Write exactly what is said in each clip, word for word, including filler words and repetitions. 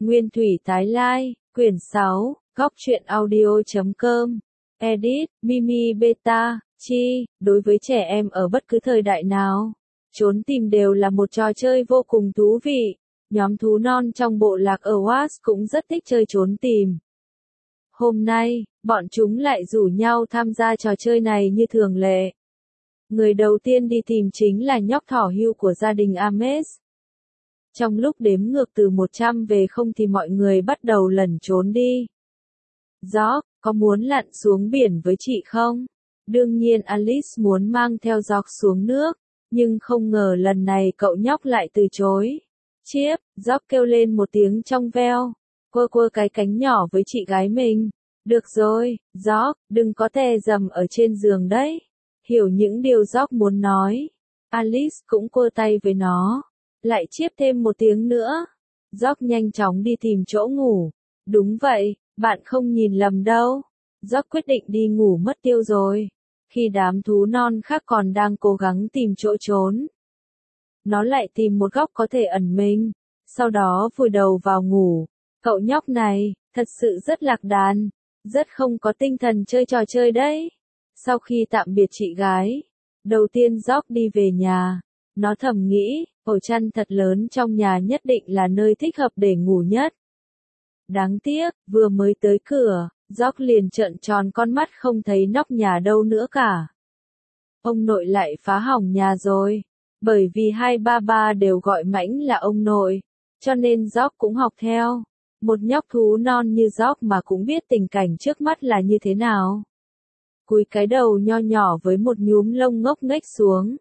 Nguyên thủy tái lai, quyển sáu, góc truyện audio chấm com, edit, Mimi Beta, chi, đối với trẻ em ở bất cứ thời đại nào. Trốn tìm đều là một trò chơi vô cùng thú vị. Nhóm thú non trong bộ lạc ở Oz cũng rất thích chơi trốn tìm. Hôm nay, bọn chúng lại rủ nhau tham gia trò chơi này như thường lệ. Người đầu tiên đi tìm chính là nhóc thỏ hưu của gia đình Ames. Trong lúc đếm ngược từ một trăm về không thì mọi người bắt đầu lẩn trốn đi. George, có muốn lặn xuống biển với chị không? Đương nhiên Alice muốn mang theo George xuống nước, nhưng không ngờ lần này cậu nhóc lại từ chối. Chiếp, George kêu lên một tiếng trong veo, quơ quơ cái cánh nhỏ với chị gái mình. Được rồi, George, đừng có tè dầm ở trên giường đấy. Hiểu những điều George muốn nói. Alice cũng quơ tay với nó. Lại chiếp thêm một tiếng nữa. George nhanh chóng đi tìm chỗ ngủ. Đúng vậy, bạn không nhìn lầm đâu. George quyết định đi ngủ mất tiêu rồi. Khi đám thú non khác còn đang cố gắng tìm chỗ trốn, nó lại tìm một góc có thể ẩn mình, sau đó vùi đầu vào ngủ. Cậu nhóc này, thật sự rất lạc đàn, rất không có tinh thần chơi trò chơi đấy. Sau khi tạm biệt chị gái, đầu tiên George đi về nhà. Nó thầm nghĩ, ổ chăn thật lớn trong nhà nhất định là nơi thích hợp để ngủ nhất. Đáng tiếc, vừa mới tới cửa, George liền trợn tròn con mắt không thấy nóc nhà đâu nữa cả. Ông nội lại phá hỏng nhà rồi. Bởi vì hai ba ba đều gọi Mãnh là ông nội, cho nên George cũng học theo. Một nhóc thú non như George mà cũng biết tình cảnh trước mắt là như thế nào. Cúi cái đầu nho nhỏ với một nhúm lông ngốc nghếch xuống.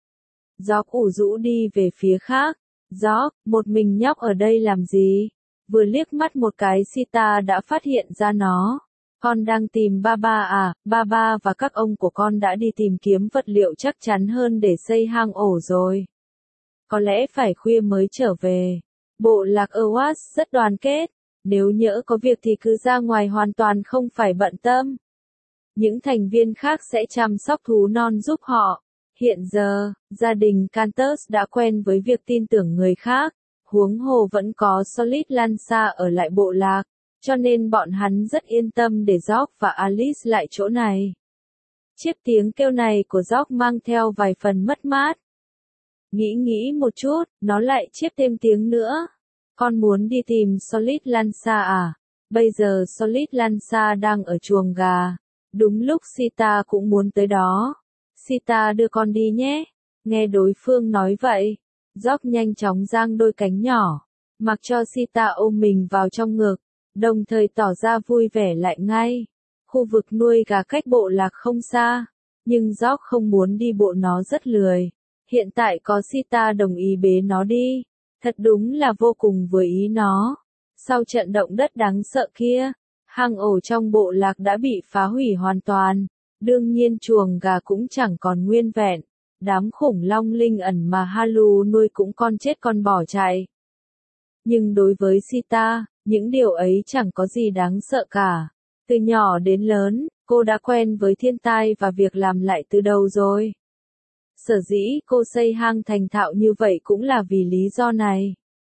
George ủ rũ đi về phía khác. George, một mình nhóc ở đây làm gì? Vừa liếc mắt một cái Sita đã phát hiện ra nó. Con đang tìm ba ba à? Ba ba và các ông của con đã đi tìm kiếm vật liệu chắc chắn hơn để xây hang ổ rồi. Có lẽ phải khuya mới trở về. Bộ lạc Oz rất đoàn kết. Nếu nhỡ có việc thì cứ ra ngoài hoàn toàn không phải bận tâm. Những thành viên khác sẽ chăm sóc thú non giúp họ. Hiện giờ, gia đình Cantus đã quen với việc tin tưởng người khác. Huống hồ vẫn có Solid Lanza ở lại bộ lạc, cho nên bọn hắn rất yên tâm để George và Alice lại chỗ này. Chiếc tiếng kêu này của George mang theo vài phần mất mát. Nghĩ nghĩ một chút, nó lại chiếc thêm tiếng nữa. Con muốn đi tìm Solid Lanza à? Bây giờ Solid Lanza đang ở chuồng gà. Đúng lúc Sita cũng muốn tới đó. Sita đưa con đi nhé. Nghe đối phương nói vậy, George nhanh chóng giang đôi cánh nhỏ, mặc cho Sita ôm mình vào trong ngực, đồng thời tỏ ra vui vẻ lại ngay. Khu vực nuôi gà cách bộ lạc không xa, nhưng George không muốn đi bộ, nó rất lười. Hiện tại có Sita đồng ý bế nó đi, thật đúng là vô cùng vừa ý nó. Sau trận động đất đáng sợ kia, hang ổ trong bộ lạc đã bị phá hủy hoàn toàn, đương nhiên chuồng gà cũng chẳng còn nguyên vẹn. Đám khủng long linh ẩn mà Halu nuôi cũng con chết con bỏ chạy. Nhưng đối với Sita, những điều ấy chẳng có gì đáng sợ cả. Từ nhỏ đến lớn, cô đã quen với thiên tai và việc làm lại từ đầu rồi. Sở dĩ cô xây hang thành thạo như vậy cũng là vì lý do này.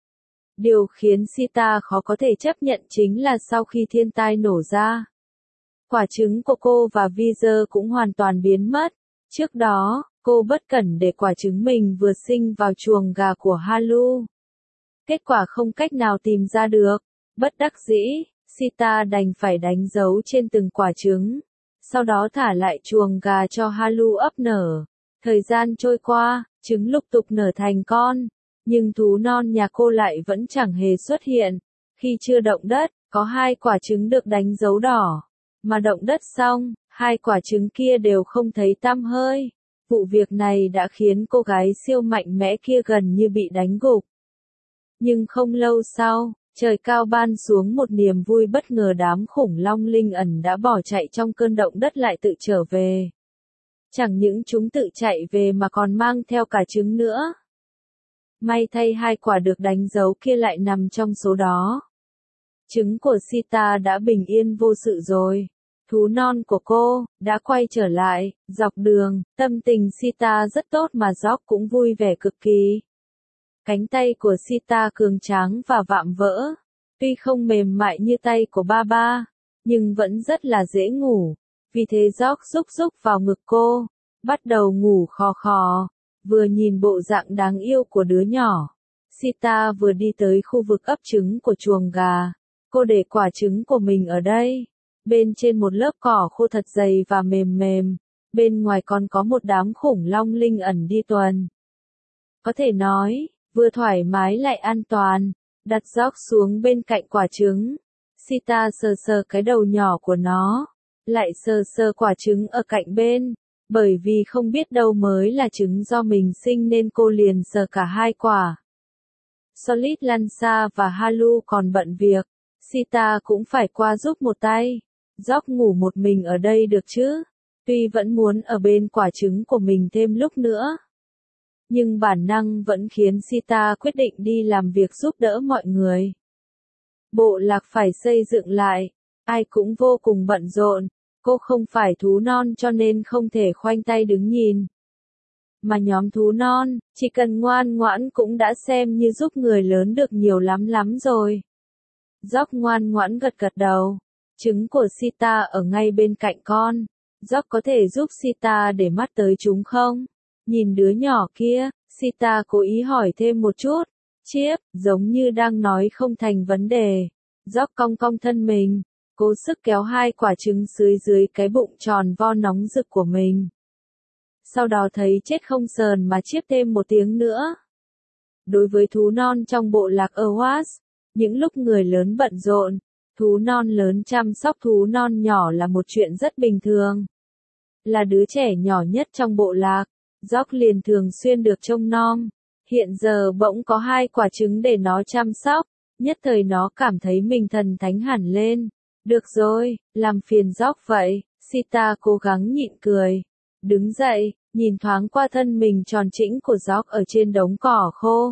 Điều khiến Sita khó có thể chấp nhận chính là sau khi thiên tai nổ ra, quả trứng của cô và Vizer cũng hoàn toàn biến mất. Trước đó, cô bất cẩn để quả trứng mình vừa sinh vào chuồng gà của Halu. Kết quả không cách nào tìm ra được. Bất đắc dĩ, Sita đành phải đánh dấu trên từng quả trứng. Sau đó thả lại chuồng gà cho Halu ấp nở. Thời gian trôi qua, trứng lục tục nở thành con. Nhưng thú non nhà cô lại vẫn chẳng hề xuất hiện. Khi chưa động đất, có hai quả trứng được đánh dấu đỏ. Mà động đất xong, hai quả trứng kia đều không thấy tăm hơi. Vụ việc này đã khiến cô gái siêu mạnh mẽ kia gần như bị đánh gục. Nhưng không lâu sau, trời cao ban xuống một niềm vui bất ngờ, đám khủng long linh ẩn đã bỏ chạy trong cơn động đất lại tự trở về. Chẳng những chúng tự chạy về mà còn mang theo cả trứng nữa. May thay hai quả được đánh dấu kia lại nằm trong số đó. Trứng của Sita đã bình yên vô sự rồi. Thú non của cô đã quay trở lại. Dọc đường, tâm tình Sita rất tốt mà George cũng vui vẻ cực kỳ. Cánh tay của Sita cường tráng và vạm vỡ. Tuy không mềm mại như tay của ba ba, nhưng vẫn rất là dễ ngủ. Vì thế George rúc rúc vào ngực cô, bắt đầu ngủ khò khò, vừa nhìn bộ dạng đáng yêu của đứa nhỏ. Sita vừa đi tới khu vực ấp trứng của chuồng gà. Cô để quả trứng của mình ở đây. Bên trên một lớp cỏ khô thật dày và mềm mềm. Bên ngoài còn có một đám khủng long linh ẩn đi tuần. Có thể nói, vừa thoải mái lại an toàn. Đặt George xuống bên cạnh quả trứng. Sita sờ sờ cái đầu nhỏ của nó. Lại sờ sờ quả trứng ở cạnh bên. Bởi vì không biết đâu mới là trứng do mình sinh nên cô liền sờ cả hai quả. Solid Lanza và Halu còn bận việc. Sita cũng phải qua giúp một tay. George ngủ một mình ở đây được chứ? Tuy vẫn muốn ở bên quả trứng của mình thêm lúc nữa. Nhưng bản năng vẫn khiến Sita quyết định đi làm việc giúp đỡ mọi người. Bộ lạc phải xây dựng lại. Ai cũng vô cùng bận rộn. Cô không phải thú non cho nên không thể khoanh tay đứng nhìn. Mà nhóm thú non, chỉ cần ngoan ngoãn cũng đã xem như giúp người lớn được nhiều lắm lắm rồi. George ngoan ngoãn gật gật đầu. Trứng của Sita ở ngay bên cạnh con. George có thể giúp Sita để mắt tới chúng không? Nhìn đứa nhỏ kia, Sita cố ý hỏi thêm một chút. Chiếp, giống như đang nói không thành vấn đề. George cong cong thân mình, cố sức kéo hai quả trứng dưới dưới cái bụng tròn vo nóng rực của mình. Sau đó thấy chết không sờn mà chiếp thêm một tiếng nữa. Đối với thú non trong bộ lạc Awas, những lúc người lớn bận rộn, thú non lớn chăm sóc thú non nhỏ là một chuyện rất bình thường. Là đứa trẻ nhỏ nhất trong bộ lạc, George liền thường xuyên được trông nom. Hiện giờ bỗng có hai quả trứng để nó chăm sóc, nhất thời nó cảm thấy mình thần thánh hẳn lên. Được rồi, làm phiền George vậy, Sita cố gắng nhịn cười. Đứng dậy, nhìn thoáng qua thân mình tròn trĩnh của George ở trên đống cỏ khô.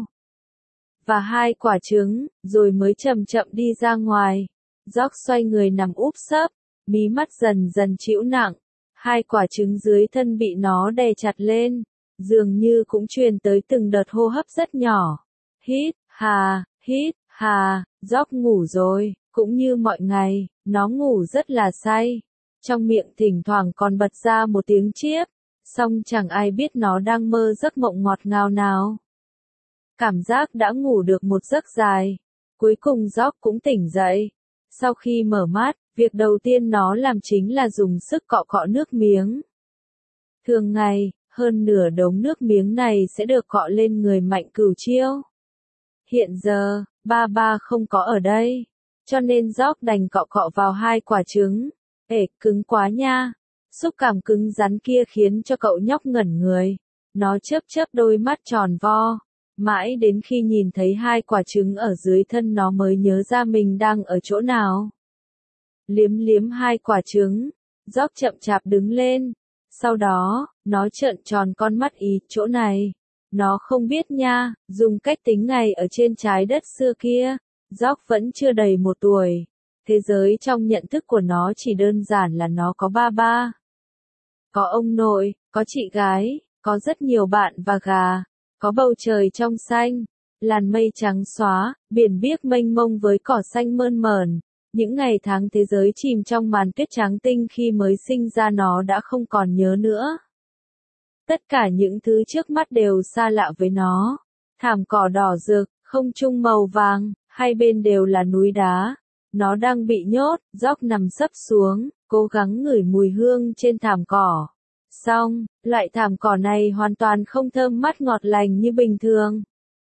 Và hai quả trứng, rồi mới chậm chậm đi ra ngoài. George xoay người nằm úp sấp, mí mắt dần dần chịu nặng. Hai quả trứng dưới thân bị nó đè chặt lên, dường như cũng truyền tới từng đợt hô hấp rất nhỏ. Hít, hà, hít, hà, George ngủ rồi, cũng như mọi ngày, nó ngủ rất là say. Trong miệng thỉnh thoảng còn bật ra một tiếng chiếp, song chẳng ai biết nó đang mơ giấc mộng ngọt ngào nào. Cảm giác đã ngủ được một giấc dài. Cuối cùng George cũng tỉnh dậy. Sau khi mở mắt, việc đầu tiên nó làm chính là dùng sức cọ cọ nước miếng. Thường ngày, hơn nửa đống nước miếng này sẽ được cọ lên người Mạnh Cửu Chiêu. Hiện giờ, ba ba không có ở đây, cho nên George đành cọ cọ vào hai quả trứng. Ê, cứng quá nha. Xúc cảm cứng rắn kia khiến cho cậu nhóc ngẩn người. Nó chớp chớp đôi mắt tròn vo. Mãi đến khi nhìn thấy hai quả trứng ở dưới thân nó mới nhớ ra mình đang ở chỗ nào. Liếm liếm hai quả trứng, George chậm chạp đứng lên. Sau đó, nó trợn tròn con mắt ý chỗ này. Nó không biết nha, dùng cách tính ngày ở trên trái đất xưa kia, George vẫn chưa đầy một tuổi. Thế giới trong nhận thức của nó chỉ đơn giản là nó có ba ba. Có ông nội, có chị gái, có rất nhiều bạn và gà. Có bầu trời trong xanh, làn mây trắng xóa, biển biếc mênh mông với cỏ xanh mơn mởn. Những ngày tháng thế giới chìm trong màn tuyết trắng tinh khi mới sinh ra nó đã không còn nhớ nữa. Tất cả những thứ trước mắt đều xa lạ với nó. Thảm cỏ đỏ rực, không trung màu vàng, hai bên đều là núi đá. Nó đang bị nhốt, George nằm sấp xuống, cố gắng ngửi mùi hương trên thảm cỏ. Xong, loại thảm cỏ này hoàn toàn không thơm mát ngọt lành như bình thường.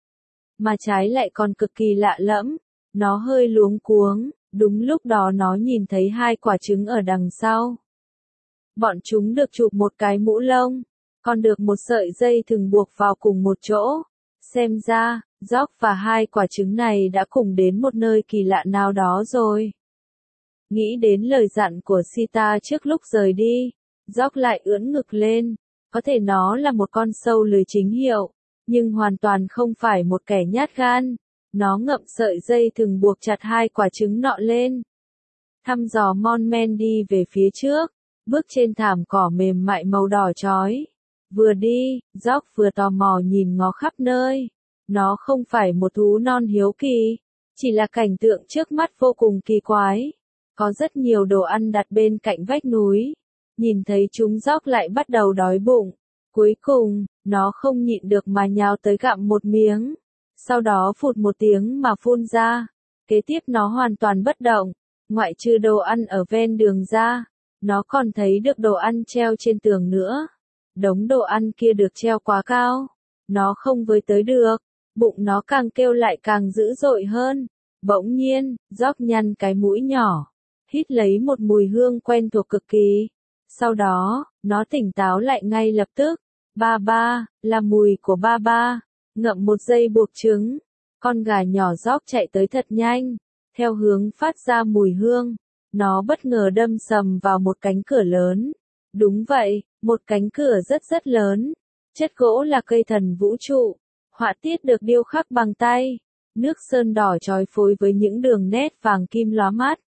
Mà trái lại còn cực kỳ lạ lẫm. Nó hơi luống cuống, đúng lúc đó nó nhìn thấy hai quả trứng ở đằng sau. Bọn chúng được chụp một cái mũ lông, còn được một sợi dây thừng buộc vào cùng một chỗ. Xem ra, George và hai quả trứng này đã cùng đến một nơi kỳ lạ nào đó rồi. Nghĩ đến lời dặn của Sita trước lúc rời đi, George lại ưỡn ngực lên. Có thể nó là một con sâu lười chính hiệu, nhưng hoàn toàn không phải một kẻ nhát gan. Nó ngậm sợi dây thừng buộc chặt hai quả trứng nọ lên. Thăm dò mon men đi về phía trước, bước trên thảm cỏ mềm mại màu đỏ chói. Vừa đi, George vừa tò mò nhìn ngó khắp nơi. Nó không phải một thú non hiếu kỳ. Chỉ là cảnh tượng trước mắt vô cùng kỳ quái. Có rất nhiều đồ ăn đặt bên cạnh vách núi. Nhìn thấy chúng Dốc lại bắt đầu đói bụng. Cuối cùng, nó không nhịn được mà nhào tới gặm một miếng. Sau đó phụt một tiếng mà phun ra. Kế tiếp nó hoàn toàn bất động. Ngoại trừ đồ ăn ở ven đường ra, nó còn thấy được đồ ăn treo trên tường nữa. Đống đồ ăn kia được treo quá cao. Nó không với tới được. Bụng nó càng kêu lại càng dữ dội hơn. Bỗng nhiên, Dốc nhăn cái mũi nhỏ. Hít lấy một mùi hương quen thuộc cực kỳ. Sau đó, nó tỉnh táo lại ngay lập tức. Ba ba, là mùi của ba ba. Ngậm một giây buộc trứng. Con gà nhỏ Dốc chạy tới thật nhanh. Theo hướng phát ra mùi hương. Nó bất ngờ đâm sầm vào một cánh cửa lớn. Đúng vậy, một cánh cửa rất rất lớn. Chất gỗ là cây thần vũ trụ. Họa tiết được điêu khắc bằng tay. Nước sơn đỏ chói phối với những đường nét vàng kim lóa mắt.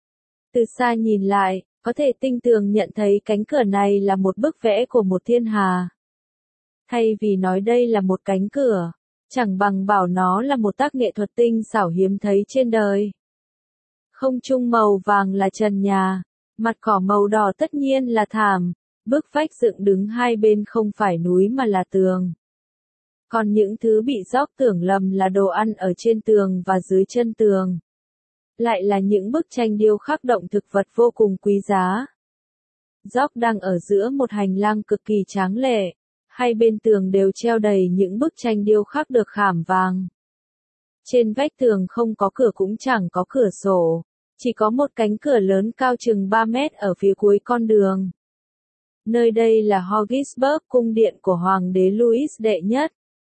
Từ xa nhìn lại, có thể tinh tường nhận thấy cánh cửa này là một bức vẽ của một thiên hà. Thay vì nói đây là một cánh cửa, chẳng bằng bảo nó là một tác nghệ thuật tinh xảo hiếm thấy trên đời. Không trung màu vàng là trần nhà, mặt cỏ màu đỏ tất nhiên là thảm, bức vách dựng đứng hai bên không phải núi mà là tường. Còn những thứ bị Dốc tưởng lầm là đồ ăn ở trên tường và dưới chân tường. Lại là những bức tranh điêu khắc động thực vật vô cùng quý giá. Dốc đang ở giữa một hành lang cực kỳ tráng lệ. Hai bên tường đều treo đầy những bức tranh điêu khắc được khảm vàng. Trên vách tường không có cửa cũng chẳng có cửa sổ. Chỉ có một cánh cửa lớn cao chừng ba mét ở phía cuối con đường. Nơi đây là Hoggisburg, cung điện của Hoàng đế Louis đệ nhất.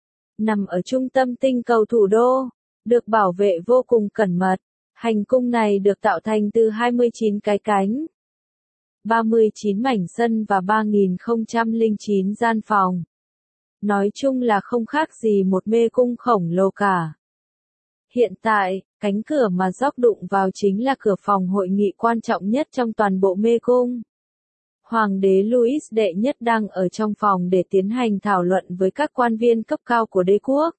Nằm ở trung tâm tinh cầu thủ đô, được bảo vệ vô cùng cẩn mật. Hành cung này được tạo thành từ hai mươi chín cái cánh, ba mươi chín mảnh sân và ba nghìn không trăm lẻ chín gian phòng. Nói chung là không khác gì một mê cung khổng lồ cả. Hiện tại, cánh cửa mà Dốc đụng vào chính là cửa phòng hội nghị quan trọng nhất trong toàn bộ mê cung. Hoàng đế Louis đệ nhất đang ở trong phòng để tiến hành thảo luận với các quan viên cấp cao của đế quốc.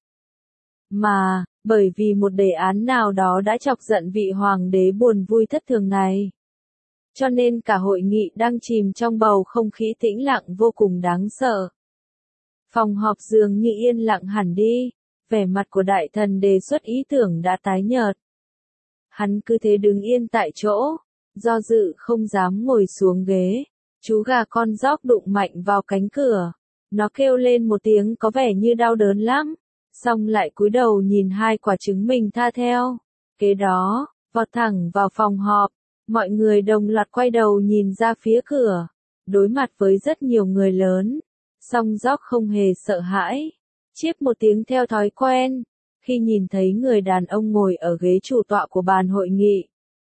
Mà, bởi vì một đề án nào đó đã chọc giận vị hoàng đế buồn vui thất thường này. Cho nên cả hội nghị đang chìm trong bầu không khí tĩnh lặng vô cùng đáng sợ. Phòng họp dường như yên lặng hẳn đi, vẻ mặt của đại thần đề xuất ý tưởng đã tái nhợt. Hắn cứ thế đứng yên tại chỗ, do dự không dám ngồi xuống ghế. Chú gà con Dốc đụng mạnh vào cánh cửa. Nó kêu lên một tiếng có vẻ như đau đớn lắm. Xong lại cúi đầu nhìn hai quả trứng mình tha theo. Kế đó, vọt thẳng vào phòng họp. Mọi người đồng loạt quay đầu nhìn ra phía cửa. Đối mặt với rất nhiều người lớn. Song Dốc không hề sợ hãi. Chiếp một tiếng theo thói quen. Khi nhìn thấy người đàn ông ngồi ở ghế chủ tọa của bàn hội nghị.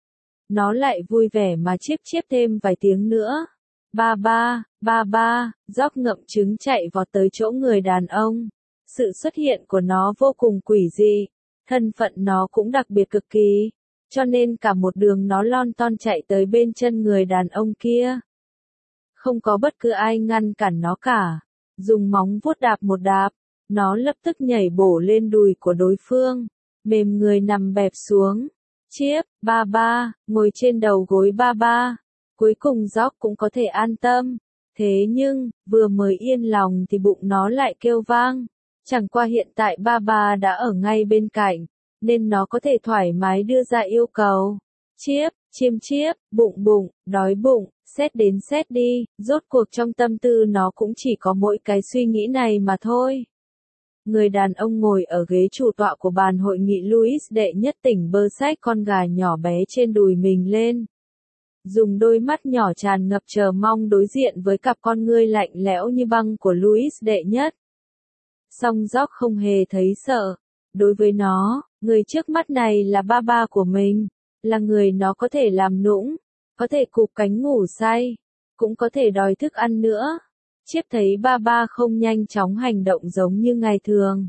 Nó lại vui vẻ mà chiếp chiếp thêm vài tiếng nữa. Ba ba, ba ba, Dốc ngậm trứng chạy vọt tới chỗ người đàn ông. Sự xuất hiện của nó vô cùng quỷ dị, thân phận nó cũng đặc biệt cực kỳ, cho nên cả một đường nó lon ton chạy tới bên chân người đàn ông kia. Không có bất cứ ai ngăn cản nó cả, dùng móng vuốt đạp một đạp, nó lập tức nhảy bổ lên đùi của đối phương, mềm người nằm bẹp xuống. Chiếp, ba ba, ngồi trên đầu gối ba ba. Cuối cùng Dốc cũng có thể an tâm. Thế nhưng, vừa mới yên lòng thì bụng nó lại kêu vang. Chẳng qua hiện tại ba ba đã ở ngay bên cạnh, nên nó có thể thoải mái đưa ra yêu cầu. Chiếp, chiêm chiếp, bụng bụng, đói bụng, xét đến xét đi, rốt cuộc trong tâm tư nó cũng chỉ có mỗi cái suy nghĩ này mà thôi. Người đàn ông ngồi ở ghế chủ tọa của bàn hội nghị Louis đệ nhất tỉnh bơ xách con gà nhỏ bé trên đùi mình lên. Dùng đôi mắt nhỏ tràn ngập chờ mong đối diện với cặp con ngươi lạnh lẽo như băng của Louis đệ nhất. Song Dốc không hề thấy sợ. Đối với nó, người trước mắt này là ba ba của mình, là người nó có thể làm nũng, có thể cụp cánh ngủ say, cũng có thể đòi thức ăn nữa. Chiếp thấy ba ba không nhanh chóng hành động giống như ngày thường.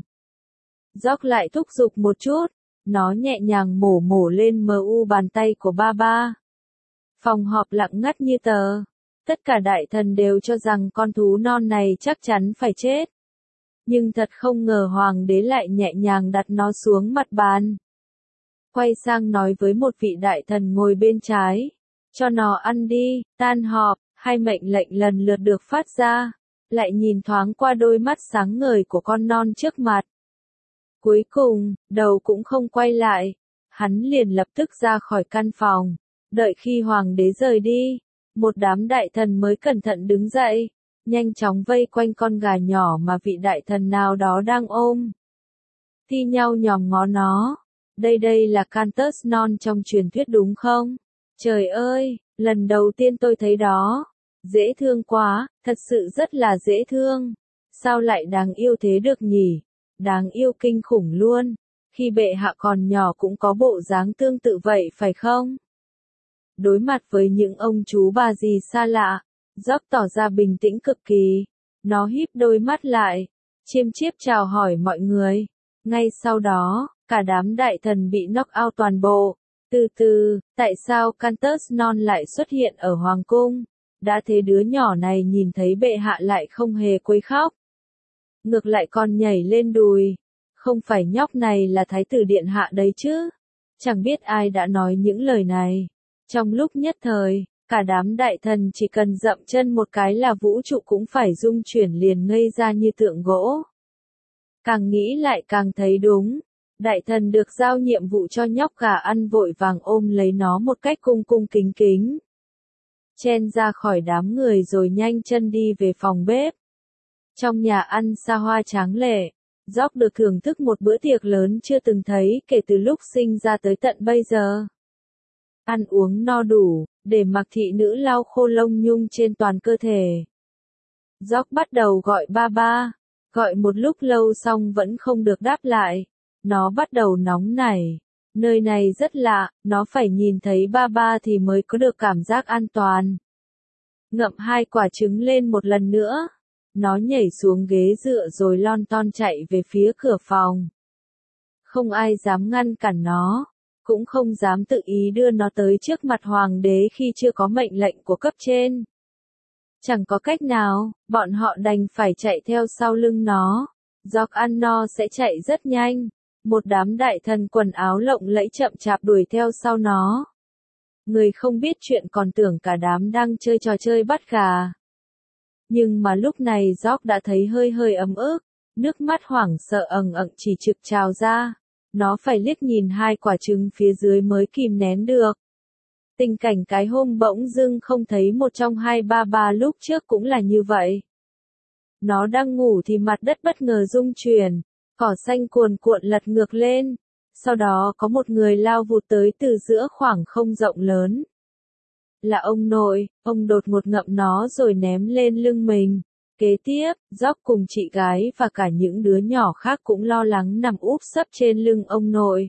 Dốc lại thúc giục một chút, nó nhẹ nhàng mổ mổ lên mờ u bàn tay của ba ba. Phòng họp lặng ngắt như tờ. Tất cả đại thần đều cho rằng con thú non này chắc chắn phải chết. Nhưng thật không ngờ hoàng đế lại nhẹ nhàng đặt nó xuống mặt bàn. quay sang nói với một vị đại thần ngồi bên trái. Cho nó ăn đi, tan họp, hai mệnh lệnh lần lượt được phát ra, lại nhìn thoáng qua đôi mắt sáng ngời của con non trước mặt. Cuối cùng, đầu cũng không quay lại, hắn liền lập tức ra khỏi căn phòng, đợi khi hoàng đế rời đi, một đám đại thần mới cẩn thận đứng dậy, nhanh chóng vây quanh con gà nhỏ mà vị đại thần nào đó đang ôm. Thi nhau nhòm ngó nó, đây đây là Cantus non trong truyền thuyết đúng không? Trời ơi, lần đầu tiên tôi thấy đó, dễ thương quá, thật sự rất là dễ thương, sao lại đáng yêu thế được nhỉ, đáng yêu kinh khủng luôn, khi bệ hạ còn nhỏ cũng có bộ dáng tương tự vậy phải không? Đối mặt với những ông chú bà dì xa lạ, George tỏ ra bình tĩnh cực kỳ, nó híp đôi mắt lại, chiêm chiếp chào hỏi mọi người, ngay sau đó, cả đám đại thần bị knock out toàn bộ. Từ từ, tại sao Cantus non lại xuất hiện ở hoàng cung? Đã thế đứa nhỏ này nhìn thấy bệ hạ lại không hề quấy khóc. Ngược lại còn nhảy lên đùi. Không phải nhóc này là thái tử điện hạ đấy chứ? Chẳng biết ai đã nói những lời này. Trong lúc nhất thời, cả đám đại thần chỉ cần dậm chân một cái là vũ trụ cũng phải rung chuyển liền ngây ra như tượng gỗ. Càng nghĩ lại càng thấy đúng. Đại thần được giao nhiệm vụ cho nhóc gà ăn vội vàng ôm lấy nó một cách cung cung kính kính. Chen ra khỏi đám người rồi nhanh chân đi về phòng bếp. Trong nhà ăn xa hoa tráng lệ, George được thưởng thức một bữa tiệc lớn chưa từng thấy kể từ lúc sinh ra tới tận bây giờ. Ăn uống no đủ, để mặc thị nữ lau khô lông nhung trên toàn cơ thể. George bắt đầu gọi ba ba, gọi một lúc lâu xong vẫn không được đáp lại. Nó bắt đầu nóng nảy. Nơi này rất lạ, nó phải nhìn thấy ba ba thì mới có được cảm giác an toàn. Ngậm hai quả trứng lên một lần nữa. Nó nhảy xuống ghế dựa rồi lon ton chạy về phía cửa phòng. Không ai dám ngăn cản nó, cũng không dám tự ý đưa nó tới trước mặt hoàng đế khi chưa có mệnh lệnh của cấp trên. Chẳng có cách nào, bọn họ đành phải chạy theo sau lưng nó. George ăn no sẽ chạy rất nhanh. Một đám đại thần quần áo lộng lẫy chậm chạp đuổi theo sau nó. Người không biết chuyện còn tưởng cả đám đang chơi trò chơi bắt gà. Nhưng mà lúc này George đã thấy hơi hơi ấm ức, nước mắt hoảng sợ ẩn ẩn chỉ trực trào ra. Nó phải liếc nhìn hai quả trứng phía dưới mới kìm nén được. Tình cảnh cái hôm bỗng dưng không thấy một trong hai ba ba lúc trước cũng là như vậy. Nó đang ngủ thì mặt đất bất ngờ rung chuyển. Cỏ xanh cuồn cuộn lật ngược lên, sau đó có một người lao vụt tới từ giữa khoảng không rộng lớn. Là ông nội, ông đột ngột ngậm nó rồi ném lên lưng mình. Kế tiếp, George cùng chị gái và cả những đứa nhỏ khác cũng lo lắng nằm úp sấp trên lưng ông nội.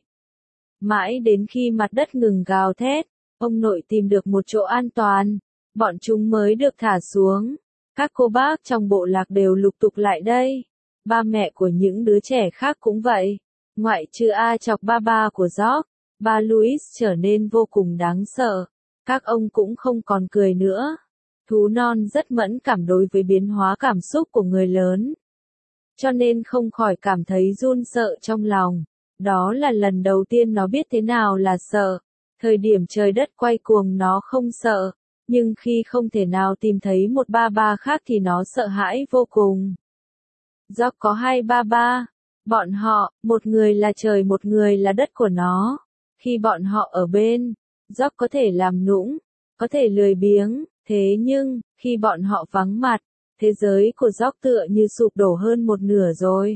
Mãi đến khi mặt đất ngừng gào thét, ông nội tìm được một chỗ an toàn, bọn chúng mới được thả xuống. Các cô bác trong bộ lạc đều lục tục lại đây. Ba mẹ của những đứa trẻ khác cũng vậy. Ngoại trừ A chọc ba ba của George, ba Louis trở nên vô cùng đáng sợ. Các ông cũng không còn cười nữa. Thú non rất mẫn cảm đối với biến hóa cảm xúc của người lớn. Cho nên không khỏi cảm thấy run sợ trong lòng. Đó là lần đầu tiên nó biết thế nào là sợ. Thời điểm trời đất quay cuồng nó không sợ. Nhưng khi không thể nào tìm thấy một ba ba khác thì nó sợ hãi vô cùng. George có hai ba ba. Bọn họ, một người là trời một người là đất của nó. Khi bọn họ ở bên, George có thể làm nũng, có thể lười biếng, thế nhưng, khi bọn họ vắng mặt, thế giới của George tựa như sụp đổ hơn một nửa rồi.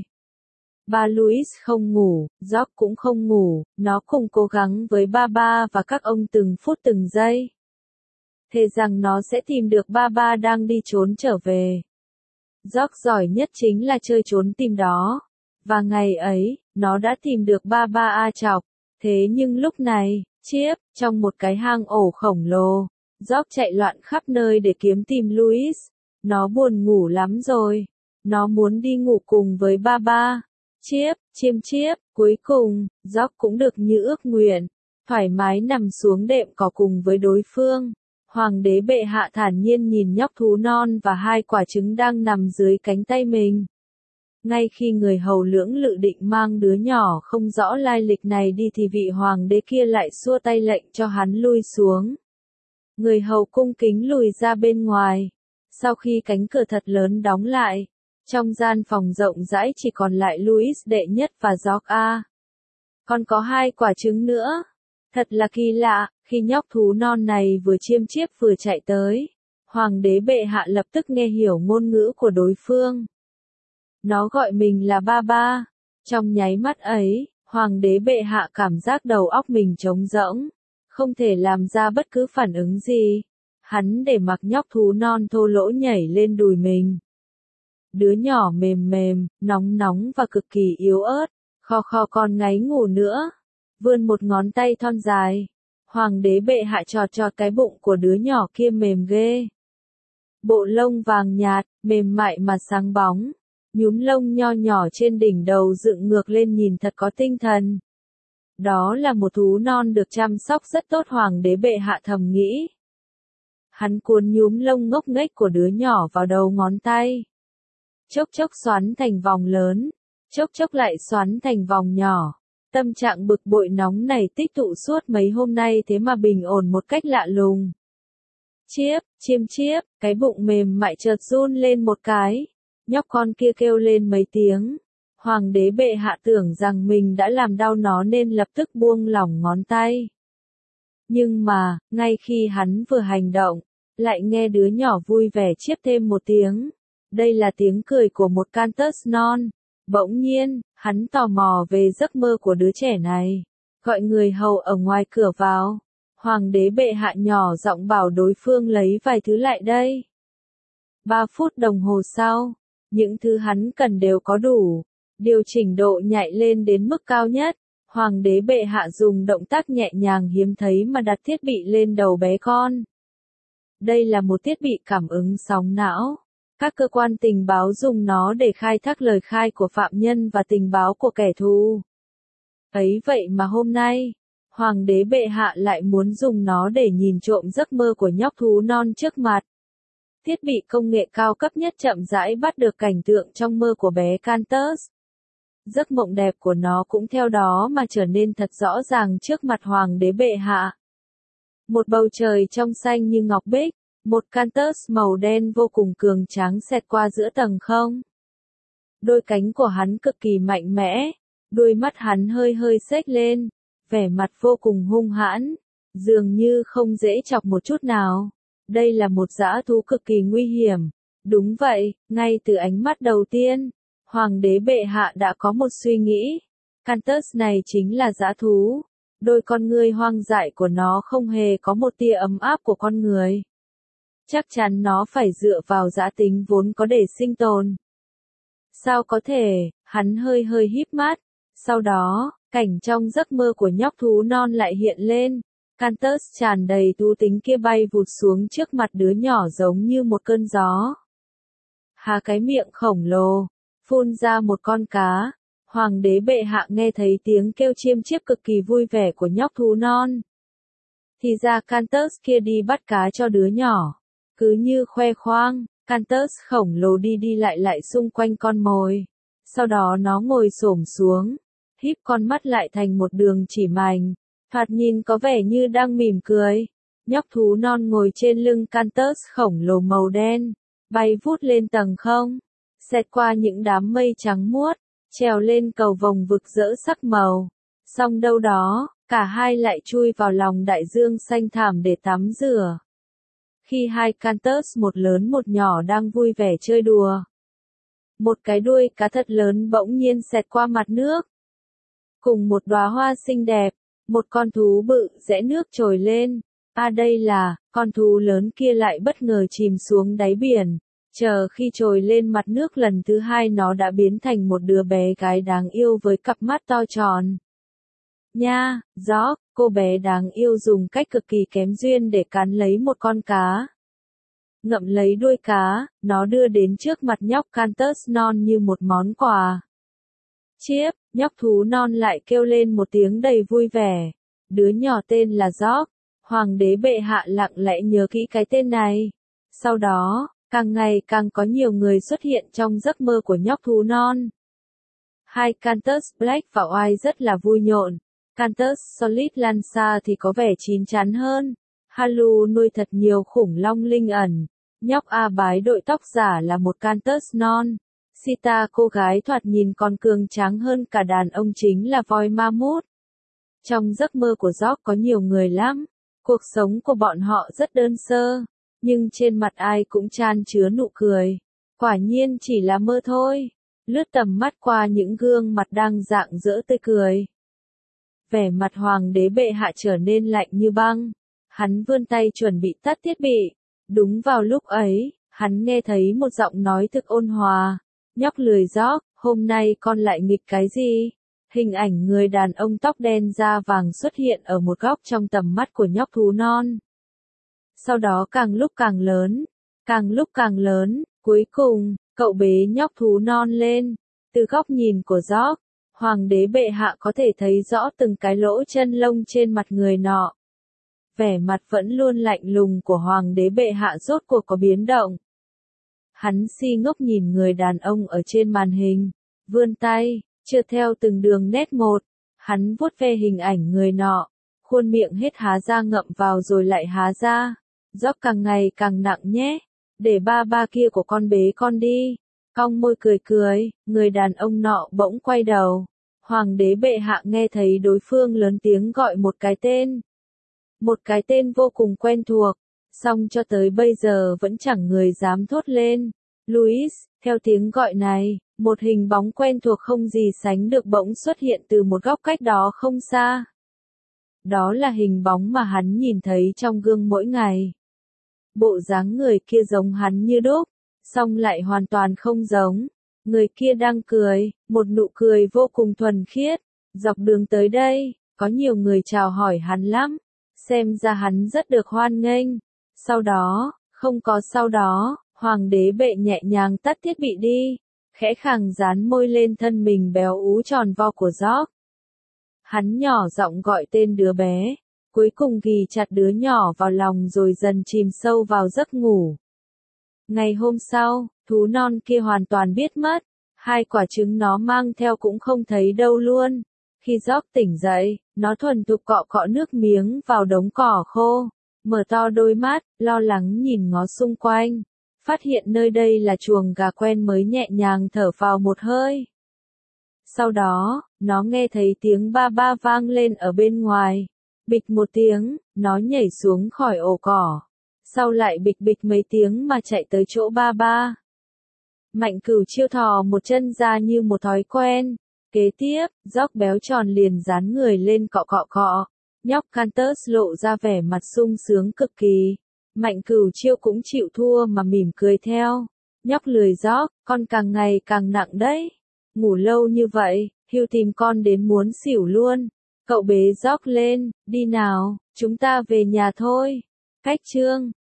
Ba Louis không ngủ, George cũng không ngủ, nó cùng cố gắng với ba ba và các ông từng phút từng giây. Thề rằng nó sẽ tìm được ba ba đang đi trốn trở về. George giỏi nhất chính là chơi trốn tìm đó. Và ngày ấy, nó đã tìm được ba ba A chọc. Thế nhưng lúc này, chiếp, trong một cái hang ổ khổng lồ, George chạy loạn khắp nơi để kiếm tìm Louis. Nó buồn ngủ lắm rồi. Nó muốn đi ngủ cùng với ba ba. Chiếp, chiêm chiếp, cuối cùng, George cũng được như ước nguyện. Thoải mái nằm xuống đệm cỏ cùng với đối phương. Hoàng đế bệ hạ thản nhiên nhìn nhóc thú non và hai quả trứng đang nằm dưới cánh tay mình. Ngay khi người hầu lưỡng lự định mang đứa nhỏ không rõ lai lịch này đi thì vị hoàng đế kia lại xua tay lệnh cho hắn lui xuống. Người hầu cung kính lùi ra bên ngoài. Sau khi cánh cửa thật lớn đóng lại, trong gian phòng rộng rãi chỉ còn lại Louis đệ nhất và George. Còn có hai quả trứng nữa. Thật là kỳ lạ, khi nhóc thú non này vừa chiêm chiếp vừa chạy tới, hoàng đế bệ hạ lập tức nghe hiểu ngôn ngữ của đối phương. Nó gọi mình là ba ba. Trong nháy mắt ấy, hoàng đế bệ hạ cảm giác đầu óc mình trống rỗng, không thể làm ra bất cứ phản ứng gì. Hắn để mặc nhóc thú non thô lỗ nhảy lên đùi mình. Đứa nhỏ mềm mềm, nóng nóng và cực kỳ yếu ớt, kho kho còn ngáy ngủ nữa. Vươn một ngón tay thon dài, hoàng đế bệ hạ chọt chọt cái bụng của đứa nhỏ kia mềm ghê. Bộ lông vàng nhạt, mềm mại mà sáng bóng, nhúm lông nho nhỏ trên đỉnh đầu dựng ngược lên nhìn thật có tinh thần. Đó là một thú non được chăm sóc rất tốt, hoàng đế bệ hạ thầm nghĩ. Hắn cuốn nhúm lông ngốc nghếch của đứa nhỏ vào đầu ngón tay. Chốc chốc xoắn thành vòng lớn, chốc chốc lại xoắn thành vòng nhỏ. Tâm trạng bực bội nóng này tích tụ suốt mấy hôm nay thế mà bình ổn một cách lạ lùng. Chiếp, chiêm chiếp, cái bụng mềm mại chợt run lên một cái. Nhóc con kia kêu lên mấy tiếng. Hoàng đế bệ hạ tưởng rằng mình đã làm đau nó nên lập tức buông lỏng ngón tay. Nhưng mà, ngay khi hắn vừa hành động, lại nghe đứa nhỏ vui vẻ chiếp thêm một tiếng. Đây là tiếng cười của một Cantus non. Bỗng nhiên, hắn tò mò về giấc mơ của đứa trẻ này. Gọi người hầu ở ngoài cửa vào. Hoàng đế bệ hạ nhỏ giọng bảo đối phương lấy vài thứ lại đây. Ba phút đồng hồ sau, những thứ hắn cần đều có đủ. Điều chỉnh độ nhạy lên đến mức cao nhất. Hoàng đế bệ hạ dùng động tác nhẹ nhàng hiếm thấy mà đặt thiết bị lên đầu bé con. Đây là một thiết bị cảm ứng sóng não. Các cơ quan tình báo dùng nó để khai thác lời khai của phạm nhân và tình báo của kẻ thù. Ấy vậy mà hôm nay, hoàng đế bệ hạ lại muốn dùng nó để nhìn trộm giấc mơ của nhóc thú non trước mặt. Thiết bị công nghệ cao cấp nhất chậm rãi bắt được cảnh tượng trong mơ của bé Cantus. Giấc mộng đẹp của nó cũng theo đó mà trở nên thật rõ ràng trước mặt hoàng đế bệ hạ. Một bầu trời trong xanh như ngọc bích, một Cantus màu đen vô cùng cường tráng xẹt qua giữa tầng không. Đôi cánh của hắn cực kỳ mạnh mẽ, đôi mắt hắn hơi hơi xếch lên, vẻ mặt vô cùng hung hãn, dường như không dễ chọc một chút nào. Đây là một dã thú cực kỳ nguy hiểm. Đúng vậy, ngay từ ánh mắt đầu tiên, hoàng đế bệ hạ đã có một suy nghĩ. Cantus này chính là dã thú. Đôi con ngươi hoang dại của nó không hề có một tia ấm áp của con người. Chắc chắn nó phải dựa vào dã tính vốn có để sinh tồn. Sao có thể, hắn hơi hơi híp mắt. Sau đó, cảnh trong giấc mơ của nhóc thú non lại hiện lên. Cantus tràn đầy thú tính kia bay vụt xuống trước mặt đứa nhỏ giống như một cơn gió. Há cái miệng khổng lồ, phun ra một con cá. Hoàng đế bệ hạ nghe thấy tiếng kêu chiêm chiếp cực kỳ vui vẻ của nhóc thú non. Thì ra Cantus kia đi bắt cá cho đứa nhỏ. Cứ như khoe khoang, Cantus khổng lồ đi đi lại lại xung quanh con mồi. Sau đó nó ngồi xổm xuống, híp con mắt lại thành một đường chỉ mảnh. Thoạt nhìn có vẻ như đang mỉm cười. Nhóc thú non ngồi trên lưng Cantus khổng lồ màu đen, bay vút lên tầng không, xẹt qua những đám mây trắng muốt, trèo lên cầu vồng vực rỡ sắc màu. Xong đâu đó, cả hai lại chui vào lòng đại dương xanh thẳm để tắm rửa. Khi hai Cantus một lớn một nhỏ đang vui vẻ chơi đùa, một cái đuôi cá thật lớn bỗng nhiên xẹt qua mặt nước. Cùng một đóa hoa xinh đẹp, một con thú bự rẽ nước trồi lên. À đây là, con thú lớn kia lại bất ngờ chìm xuống đáy biển. Chờ khi trồi lên mặt nước lần thứ hai nó đã biến thành một đứa bé gái đáng yêu với cặp mắt to tròn. Nha, George, cô bé đáng yêu dùng cách cực kỳ kém duyên để cắn lấy một con cá. Ngậm lấy đuôi cá, nó đưa đến trước mặt nhóc Cantus non như một món quà. Chiếp, nhóc thú non lại kêu lên một tiếng đầy vui vẻ. Đứa nhỏ tên là George. Hoàng đế bệ hạ lặng lẽ nhớ kỹ cái tên này. Sau đó, càng ngày càng có nhiều người xuất hiện trong giấc mơ của nhóc thú non. Hai Cantus Black và White rất là vui nhộn. Cantus Solid Lanza thì có vẻ chín chắn hơn. Halu nuôi thật nhiều khủng long linh ẩn. Nhóc A bái đội tóc giả là một Cantus non. Sita cô gái thoạt nhìn còn cường tráng hơn cả đàn ông chính là voi ma mút. Trong giấc mơ của George có nhiều người lắm. Cuộc sống của bọn họ rất đơn sơ. Nhưng trên mặt ai cũng chan chứa nụ cười. Quả nhiên chỉ là mơ thôi. Lướt tầm mắt qua những gương mặt đang rạng rỡ tươi cười. Vẻ mặt hoàng đế bệ hạ trở nên lạnh như băng. Hắn vươn tay chuẩn bị tắt thiết bị. Đúng vào lúc ấy, hắn nghe thấy một giọng nói thực ôn hòa. Nhóc lười George, hôm nay con lại nghịch cái gì? Hình ảnh người đàn ông tóc đen da vàng xuất hiện ở một góc trong tầm mắt của nhóc thú non. Sau đó càng lúc càng lớn, càng lúc càng lớn, cuối cùng, cậu bế nhóc thú non lên. Từ góc nhìn của George, hoàng đế bệ hạ có thể thấy rõ từng cái lỗ chân lông trên mặt người nọ. Vẻ mặt vẫn luôn lạnh lùng của hoàng đế bệ hạ rốt cuộc có biến động. Hắn si ngốc nhìn người đàn ông ở trên màn hình, vươn tay, chưa theo từng đường nét một, hắn vuốt ve hình ảnh người nọ, khuôn miệng hết há ra ngậm vào rồi lại há ra. Gióc càng ngày càng nặng nhé, để ba ba kia của con bế con đi. Cong môi cười cười, người đàn ông nọ bỗng quay đầu. Hoàng đế bệ hạ nghe thấy đối phương lớn tiếng gọi một cái tên. Một cái tên vô cùng quen thuộc, song cho tới bây giờ vẫn chẳng người dám thốt lên. Louis, theo tiếng gọi này, một hình bóng quen thuộc không gì sánh được bỗng xuất hiện từ một góc cách đó không xa. Đó là hình bóng mà hắn nhìn thấy trong gương mỗi ngày. Bộ dáng người kia giống hắn như đúc, song lại hoàn toàn không giống. Người kia đang cười, một nụ cười vô cùng thuần khiết. Dọc đường tới đây, có nhiều người chào hỏi hắn lắm. Xem ra hắn rất được hoan nghênh. Sau đó, không có sau đó, hoàng đế bệ nhẹ nhàng tắt thiết bị đi. Khẽ khàng dán môi lên thân mình béo ú tròn vo của George. Hắn nhỏ giọng gọi tên đứa bé. Cuối cùng ghì chặt đứa nhỏ vào lòng rồi dần chìm sâu vào giấc ngủ. Ngày hôm sau, thú non kia hoàn toàn biết mất. Hai quả trứng nó mang theo cũng không thấy đâu luôn. Khi George tỉnh dậy, nó thuần thục cọ cọ nước miếng vào đống cỏ khô. Mở to đôi mắt, lo lắng nhìn ngó xung quanh. Phát hiện nơi đây là chuồng gà quen mới nhẹ nhàng thở phào một hơi. Sau đó, nó nghe thấy tiếng ba ba vang lên ở bên ngoài. Bịch một tiếng, nó nhảy xuống khỏi ổ cỏ. Sau lại bịch bịch mấy tiếng mà chạy tới chỗ ba ba. Mạnh Cửu chiêu thò một chân ra như một thói quen. Kế tiếp, George béo tròn liền dán người lên cọ cọ cọ. Nhóc Cantus lộ ra vẻ mặt sung sướng cực kỳ. Mạnh Cửu chiêu cũng chịu thua mà mỉm cười theo. Nhóc lười George, con càng ngày càng nặng đấy. Ngủ lâu như vậy, Hugh tìm con đến muốn xỉu luôn. Cậu bế George lên, đi nào, chúng ta về nhà thôi. Cách chương